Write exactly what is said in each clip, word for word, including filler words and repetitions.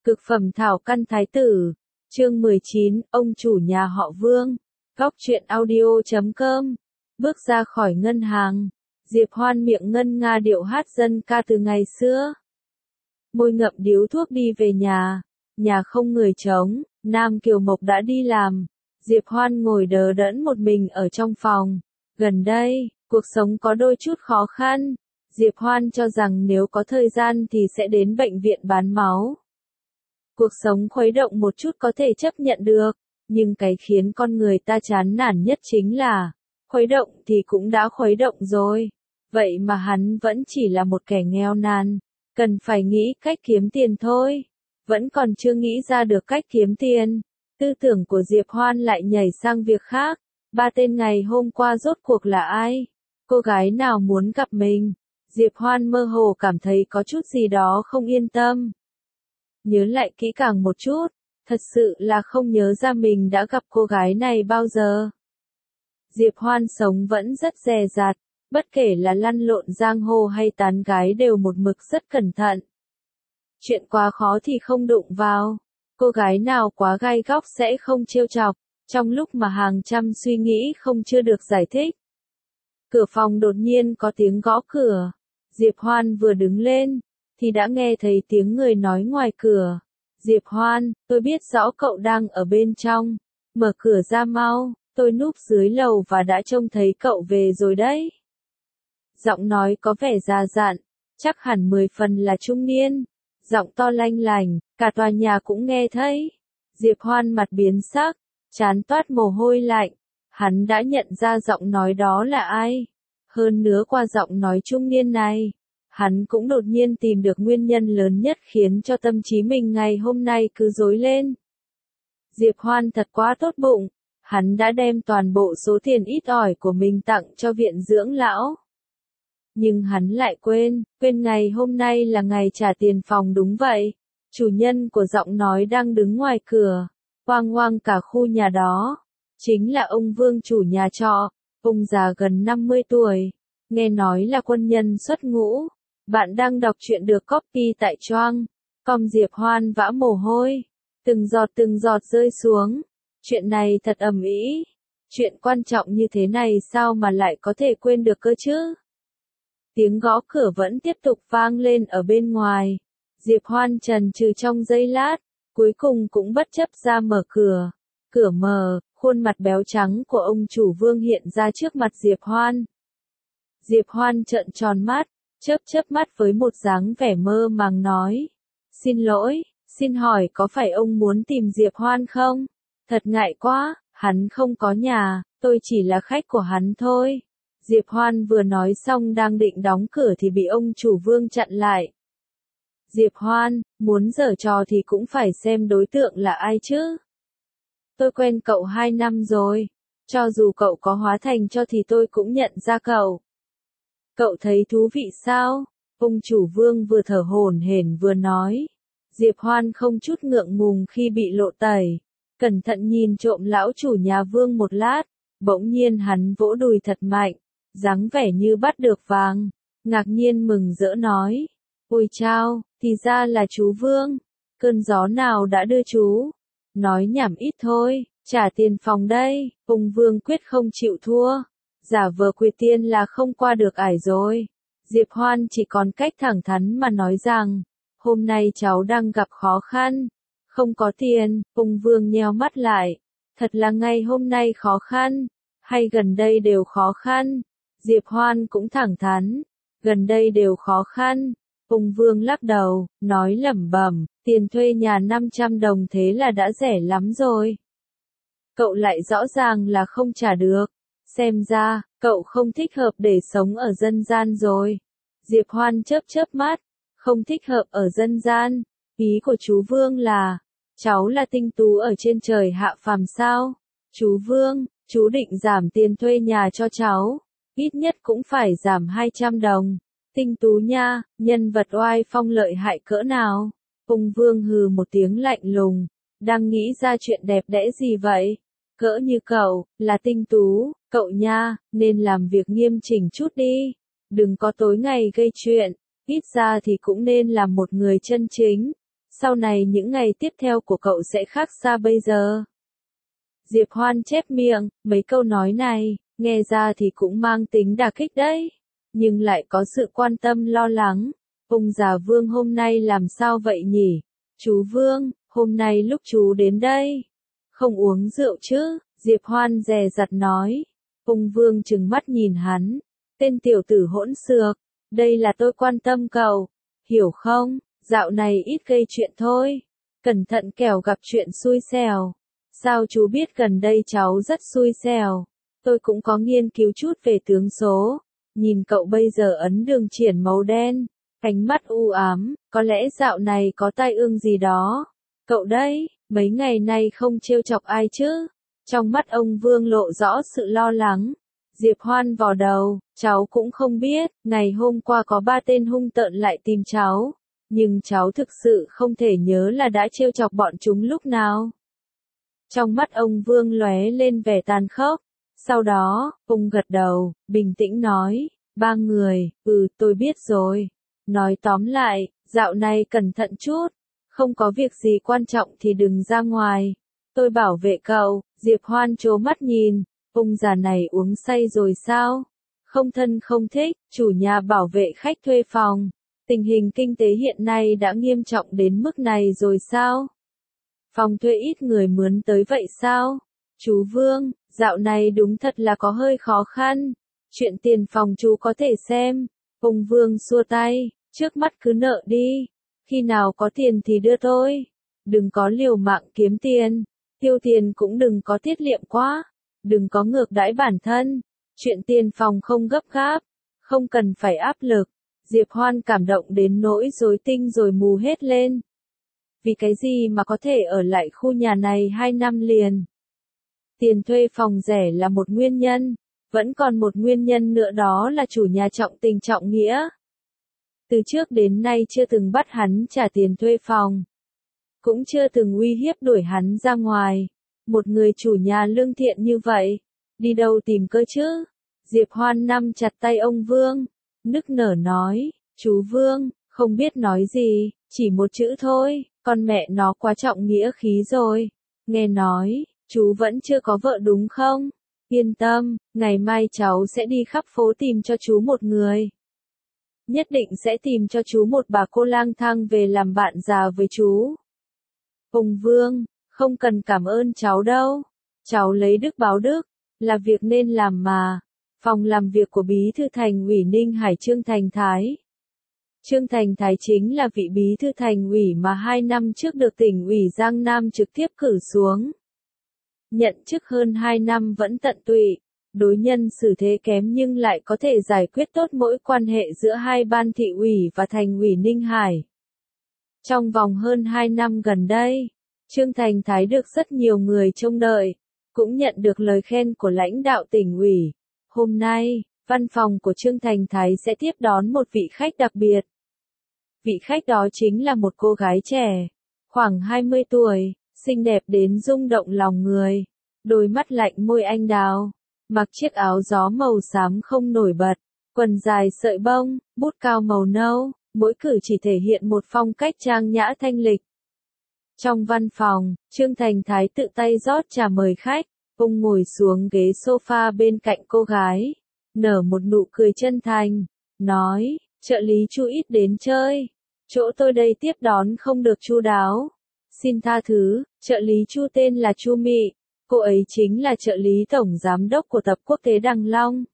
Cực phẩm thảo căn thái tử, chương mười chín, ông chủ nhà họ Vương, góc truyện audio chấm com. Bước ra khỏi ngân hàng, Diệp Hoan miệng ngân nga điệu hát dân ca từ ngày xưa. Môi ngậm điếu thuốc đi về nhà, nhà không người trống, Nam Kiều Mộc đã đi làm. Diệp Hoan ngồi đờ đẫn một mình ở trong phòng. Gần đây, cuộc sống có đôi chút khó khăn. Diệp Hoan cho rằng nếu có thời gian thì sẽ đến bệnh viện bán máu. Cuộc sống khuấy động một chút có thể chấp nhận được, nhưng cái khiến con người ta chán nản nhất chính là, khuấy động thì cũng đã khuấy động rồi. Vậy mà hắn vẫn chỉ là một kẻ nghèo nàn, cần phải nghĩ cách kiếm tiền thôi. Vẫn còn chưa nghĩ ra được cách kiếm tiền. Tư tưởng của Diệp Hoan lại nhảy sang việc khác. Ba tên ngày hôm qua rốt cuộc là ai? Cô gái nào muốn gặp mình? Diệp Hoan mơ hồ cảm thấy có chút gì đó không yên tâm. Nhớ lại kỹ càng một chút, thật sự là không nhớ ra mình đã gặp cô gái này bao giờ. Diệp Hoan sống vẫn rất dè dặt, bất kể là lăn lộn giang hồ hay tán gái đều một mực rất cẩn thận. Chuyện quá khó thì không đụng vào, cô gái nào quá gai góc sẽ không trêu chọc, trong lúc mà hàng trăm suy nghĩ không chưa được giải thích. Cửa phòng đột nhiên có tiếng gõ cửa, Diệp Hoan vừa đứng lên, thì đã nghe thấy tiếng người nói ngoài cửa. Diệp Hoan, tôi biết rõ cậu đang ở bên trong, mở cửa ra mau, tôi núp dưới lầu và đã trông thấy cậu về rồi đấy. Giọng nói có vẻ già dặn, chắc hẳn mười phần là trung niên, giọng to lanh lành, cả tòa nhà cũng nghe thấy. Diệp Hoan mặt biến sắc, trán toát mồ hôi lạnh, hắn đã nhận ra giọng nói đó là ai. Hơn nữa qua giọng nói trung niên này, hắn cũng đột nhiên tìm được nguyên nhân lớn nhất khiến cho tâm trí mình ngày hôm nay cứ rối lên. Diệp Hoan thật quá tốt bụng, hắn đã đem toàn bộ số tiền ít ỏi của mình tặng cho viện dưỡng lão. Nhưng hắn lại quên, quên ngày hôm nay là ngày trả tiền phòng đúng vậy. Chủ nhân của giọng nói đang đứng ngoài cửa, hoang hoang cả khu nhà đó. Chính là ông Vương chủ nhà trọ, ông già gần năm mươi tuổi, nghe nói là quân nhân xuất ngũ. Bạn đang đọc truyện được copy tại Choang. Com. Diệp Hoan vã mồ hôi, từng giọt từng giọt rơi xuống. Chuyện này thật ầm ĩ. Chuyện quan trọng như thế này sao mà lại có thể quên được cơ chứ? Tiếng gõ cửa vẫn tiếp tục vang lên ở bên ngoài. Diệp Hoan chần chừ trong giây lát, cuối cùng cũng bất chấp ra mở cửa. Cửa mở, khuôn mặt béo trắng của ông chủ Vương hiện ra trước mặt Diệp Hoan. Diệp Hoan trợn tròn mắt, chớp chớp mắt với một dáng vẻ mơ màng nói. Xin lỗi, xin hỏi có phải ông muốn tìm Diệp Hoan không? Thật ngại quá, hắn không có nhà, tôi chỉ là khách của hắn thôi. Diệp Hoan vừa nói xong đang định đóng cửa thì bị ông chủ Vương chặn lại. Diệp Hoan, muốn giở trò thì cũng phải xem đối tượng là ai chứ. Tôi quen cậu hai năm rồi, cho dù cậu có hóa thành cho thì tôi cũng nhận ra cậu. Cậu thấy thú vị sao? Ông chủ Vương vừa thở hổn hển vừa nói. Diệp Hoan không chút ngượng ngùng khi bị lộ tẩy. Cẩn thận nhìn trộm lão chủ nhà Vương một lát, bỗng nhiên hắn vỗ đùi thật mạnh, dáng vẻ như bắt được vàng, ngạc nhiên mừng rỡ nói. Ôi chao, thì ra là chú Vương, cơn gió nào đã đưa chú? Nói nhảm ít thôi, trả tiền phòng đây. Ông Vương quyết không chịu thua. Giả vờ quyệt tiền là không qua được ải rồi. Diệp Hoan chỉ còn cách thẳng thắn mà nói rằng, hôm nay cháu đang gặp khó khăn, không có tiền. Ông Vương nheo mắt lại, thật là ngày hôm nay khó khăn, hay gần đây đều khó khăn? Diệp Hoan cũng thẳng thắn, gần đây đều khó khăn. Ông Vương lắc đầu, nói lẩm bẩm, tiền thuê nhà năm trăm đồng thế là đã rẻ lắm rồi. Cậu lại rõ ràng là không trả được. Xem ra, cậu không thích hợp để sống ở dân gian rồi. Diệp Hoan chớp chớp mắt, không thích hợp ở dân gian. Ý của chú Vương là, cháu là tinh tú ở trên trời hạ phàm sao? Chú Vương, chú định giảm tiền thuê nhà cho cháu, ít nhất cũng phải giảm hai trăm đồng. Tinh tú nha, nhân vật oai phong lợi hại cỡ nào? Ông Vương hừ một tiếng lạnh lùng, đang nghĩ ra chuyện đẹp đẽ gì vậy? Cỡ như cậu, là tinh tú, cậu nha, nên làm việc nghiêm chỉnh chút đi. Đừng có tối ngày gây chuyện, ít ra thì cũng nên làm một người chân chính. Sau này những ngày tiếp theo của cậu sẽ khác xa bây giờ. Diệp Hoan chép miệng, mấy câu nói này, nghe ra thì cũng mang tính đả kích đấy. Nhưng lại có sự quan tâm lo lắng. Ông già Vương hôm nay làm sao vậy nhỉ? Chú Vương, hôm nay lúc chú đến đây. Không uống rượu chứ? Diệp Hoan dè dặt nói. Ông Vương trừng mắt nhìn hắn. Tên tiểu tử hỗn xược. Đây là tôi quan tâm cậu. Hiểu không? Dạo này ít gây chuyện thôi. Cẩn thận kẻo gặp chuyện xui xẻo. Sao chú biết gần đây cháu rất xui xẻo? Tôi cũng có nghiên cứu chút về tướng số. Nhìn cậu bây giờ ấn đường triển màu đen. Ánh mắt u ám, có lẽ dạo này có tai ương gì đó. Cậu đấy, mấy ngày nay không trêu chọc ai chứ? Trong mắt ông Vương lộ rõ sự lo lắng. Diệp Hoan vò đầu, cháu cũng không biết, ngày hôm qua có ba tên hung tợn lại tìm cháu. Nhưng cháu thực sự không thể nhớ là đã trêu chọc bọn chúng lúc nào. Trong mắt ông Vương lóe lên vẻ tàn khốc. Sau đó, ông gật đầu, bình tĩnh nói, ba người, ừ tôi biết rồi. Nói tóm lại, dạo này cẩn thận chút, không có việc gì quan trọng thì đừng ra ngoài. Tôi bảo vệ cậu. Diệp Hoan trố mắt nhìn, ông già này uống say rồi sao? Không thân không thích, chủ nhà bảo vệ khách thuê phòng. Tình hình kinh tế hiện nay đã nghiêm trọng đến mức này rồi sao? Phòng thuê ít người mướn tới vậy sao? Chú Vương, dạo này đúng thật là có hơi khó khăn. Chuyện tiền phòng chú có thể xem. Ông Vương xua tay, trước mắt cứ nợ đi. Khi nào có tiền thì đưa tôi. Đừng có liều mạng kiếm tiền. Tiêu tiền cũng đừng có tiết kiệm quá. Đừng có ngược đãi bản thân. Chuyện tiền phòng không gấp gáp. Không cần phải áp lực. Diệp Hoan cảm động đến nỗi rối tinh rồi mù hết lên. Vì cái gì mà có thể ở lại khu nhà này hai năm liền? Tiền thuê phòng rẻ là một nguyên nhân. Vẫn còn một nguyên nhân nữa, đó là chủ nhà trọng tình trọng nghĩa. Từ trước đến nay chưa từng bắt hắn trả tiền thuê phòng. Cũng chưa từng uy hiếp đuổi hắn ra ngoài. Một người chủ nhà lương thiện như vậy, đi đâu tìm cơ chứ? Diệp Hoan nắm chặt tay ông Vương, nức nở nói, chú Vương, không biết nói gì, chỉ một chữ thôi, con mẹ nó quá trọng nghĩa khí rồi. Nghe nói, chú vẫn chưa có vợ đúng không? Yên tâm, ngày mai cháu sẽ đi khắp phố tìm cho chú một người. Nhất định sẽ tìm cho chú một bà cô lang thang về làm bạn già với chú. Ông Vương, không cần cảm ơn cháu đâu. Cháu lấy đức báo đức, là việc nên làm mà. Phòng làm việc của Bí thư Thành ủy Ninh Hải Trương Thành Thái. Trương Thành Thái chính là vị Bí thư Thành ủy mà hai năm trước được tỉnh ủy Giang Nam trực tiếp cử xuống. Nhận chức hơn hai năm vẫn tận tụy, đối nhân xử thế kém nhưng lại có thể giải quyết tốt mỗi quan hệ giữa hai ban thị ủy và Thành ủy Ninh Hải. Trong vòng hơn hai năm gần đây, Trương Thành Thái được rất nhiều người trông đợi, cũng nhận được lời khen của lãnh đạo tỉnh ủy. Hôm nay, văn phòng của Trương Thành Thái sẽ tiếp đón một vị khách đặc biệt. Vị khách đó chính là một cô gái trẻ, khoảng hai mươi tuổi, xinh đẹp đến rung động lòng người, đôi mắt lạnh môi anh đào, mặc chiếc áo gió màu xám không nổi bật, quần dài sợi bông, bút cao màu nâu, mỗi cử chỉ thể hiện một phong cách trang nhã thanh lịch. Trong văn phòng, Trương Thành Thái tự tay rót trà mời khách, ông ngồi xuống ghế sofa bên cạnh cô gái, nở một nụ cười chân thành, nói, trợ lý Chu ít đến chơi, chỗ tôi đây tiếp đón không được chu đáo. Xin tha thứ, trợ lý Chu tên là Chu Mị, cô ấy chính là trợ lý tổng giám đốc của tập quốc tế Đằng Long.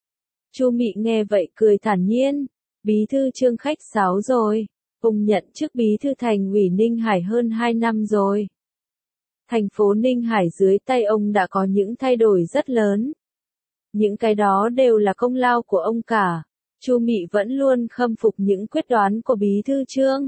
Chu Mị nghe vậy cười thản nhiên, Bí thư Trương khách sáo rồi, ông nhận chức Bí thư Thành ủy Ninh Hải hơn hai năm rồi. Thành phố Ninh Hải dưới tay ông đã có những thay đổi rất lớn. Những cái đó đều là công lao của ông cả. Chu Mị vẫn luôn khâm phục những quyết đoán của Bí thư Trương.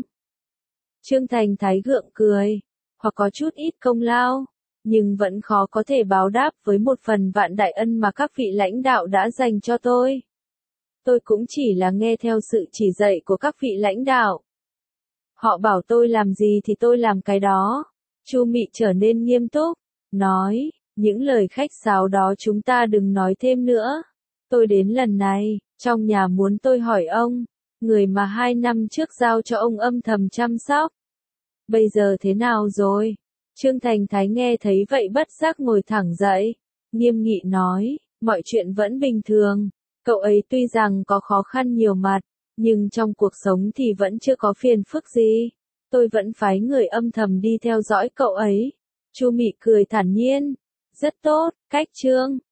Trương Thành Thái gượng cười, hoặc có chút ít công lao, nhưng vẫn khó có thể báo đáp với một phần vạn đại ân mà các vị lãnh đạo đã dành cho tôi. Tôi cũng chỉ là nghe theo sự chỉ dạy của các vị lãnh đạo. Họ bảo tôi làm gì thì tôi làm cái đó. Chu Mị trở nên nghiêm túc, nói, những lời khách sáo đó chúng ta đừng nói thêm nữa. Tôi đến lần này, trong nhà muốn tôi hỏi ông, người mà hai năm trước giao cho ông âm thầm chăm sóc. Bây giờ thế nào rồi? Trương Thành Thái nghe thấy vậy bất giác ngồi thẳng dậy, nghiêm nghị nói, mọi chuyện vẫn bình thường. Cậu ấy tuy rằng có khó khăn nhiều mặt, nhưng trong cuộc sống thì vẫn chưa có phiền phức gì. Tôi vẫn phái người âm thầm đi theo dõi cậu ấy. Chu Mị cười thản nhiên. Rất tốt, cách Trương